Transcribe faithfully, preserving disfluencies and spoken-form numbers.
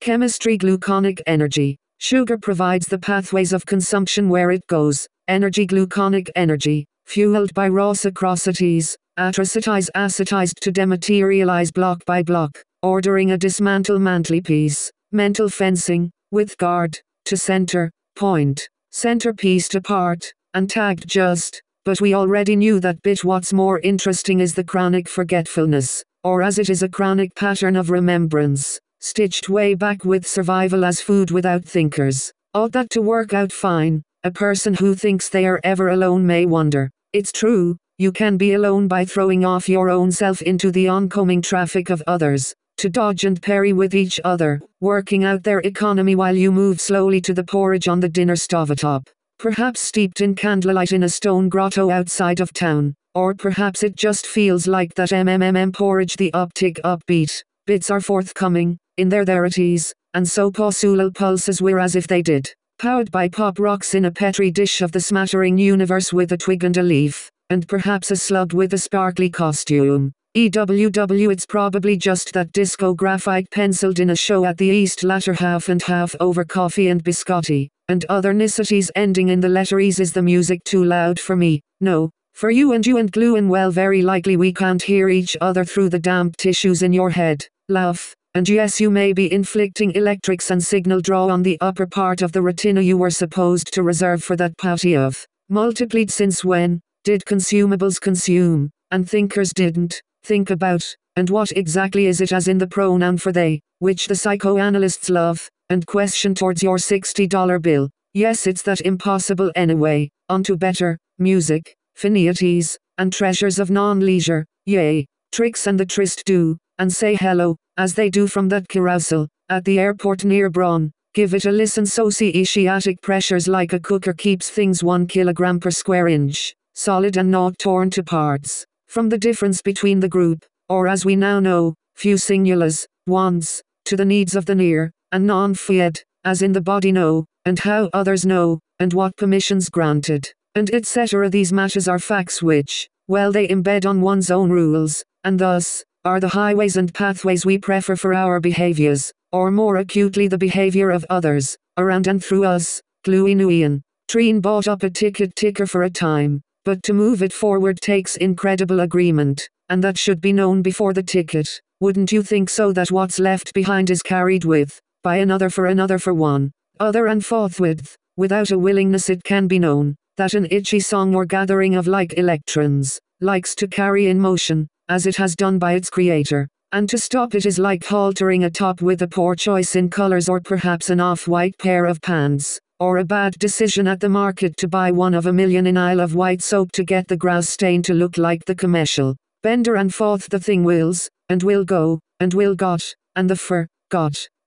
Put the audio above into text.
Chemistry. Gluconic energy. Sugar provides the pathways of consumption where it goes. Energy. Gluconic energy, fueled by raw sucrosities, atracitize acetized to dematerialize block by block, ordering a dismantle mantle piece. Mental fencing, with guard, to center, point, centerpiece to part, and tagged just, but we already knew that bit. What's more interesting is the chronic forgetfulness, or as it is a chronic pattern of remembrance, stitched way back with survival as food without thinkers. Ought that to work out fine? A person who thinks they are ever alone may wonder. It's true, you can be alone by throwing off your own self into the oncoming traffic of others, to dodge and parry with each other, working out their economy while you move slowly to the porridge on the dinner stovetop. Perhaps steeped in candlelight in a stone grotto outside of town, or perhaps it just feels like that mmm porridge. The uptick upbeat bits are forthcoming, in their therities, and so possible pulses were as if they did. Powered by pop rocks in a petri dish of the smattering universe with a twig and a leaf, and perhaps a slug with a sparkly costume. E W W It's probably just that disco graphite penciled in a show at the East latter half and half over coffee and biscotti, and other niceties ending in the letter E's. Is the music too loud for me? No. For you and you and glue, and well, very likely we can't hear each other through the damp tissues in your head. Laugh. And yes, you may be inflicting electrics and signal draw on the upper part of the retina you were supposed to reserve for that party of multiplied. Since when did consumables consume, and thinkers didn't think about? And what exactly is it, as in the pronoun for they, which the psychoanalysts love and question towards your sixty dollar bill? Yes, it's that impossible anyway. On to better music, finitudes, and treasures of non-leisure. Yea, tricks and the tryst do, and say hello, as they do from that carousel, at the airport near Braun. Give it a listen. Socio-asiatic pressures like a cooker keeps things one kilogram per square inch, solid and not torn to parts. From the difference between the group, or as we now know, few singulas, wants, to the needs of the near, and non-fied, as in the body know, and how others know, and what permissions granted, and et cetera. These matters are facts which, well, they embed on one's own rules, and thus, are the highways and pathways we prefer for our behaviors, or more acutely the behavior of others, around and through us. Gluey Nguyen. Treen bought up a ticket ticker for a time, but to move it forward takes incredible agreement, and that should be known before the ticket. Wouldn't you think so, that what's left behind is carried with, by another for another for one other, and forthwith, without a willingness it can be known, that an itchy song or gathering of like electrons, likes to carry in motion, as it has done by its creator, and to stop it is like haltering a top with a poor choice in colors, or perhaps an off-white pair of pants, or a bad decision at the market to buy one of a million in Isle of Wight soap to get the grouse stain to look like the commercial. Bender and forth the thing wills, and will go, and will got, and the fur, got.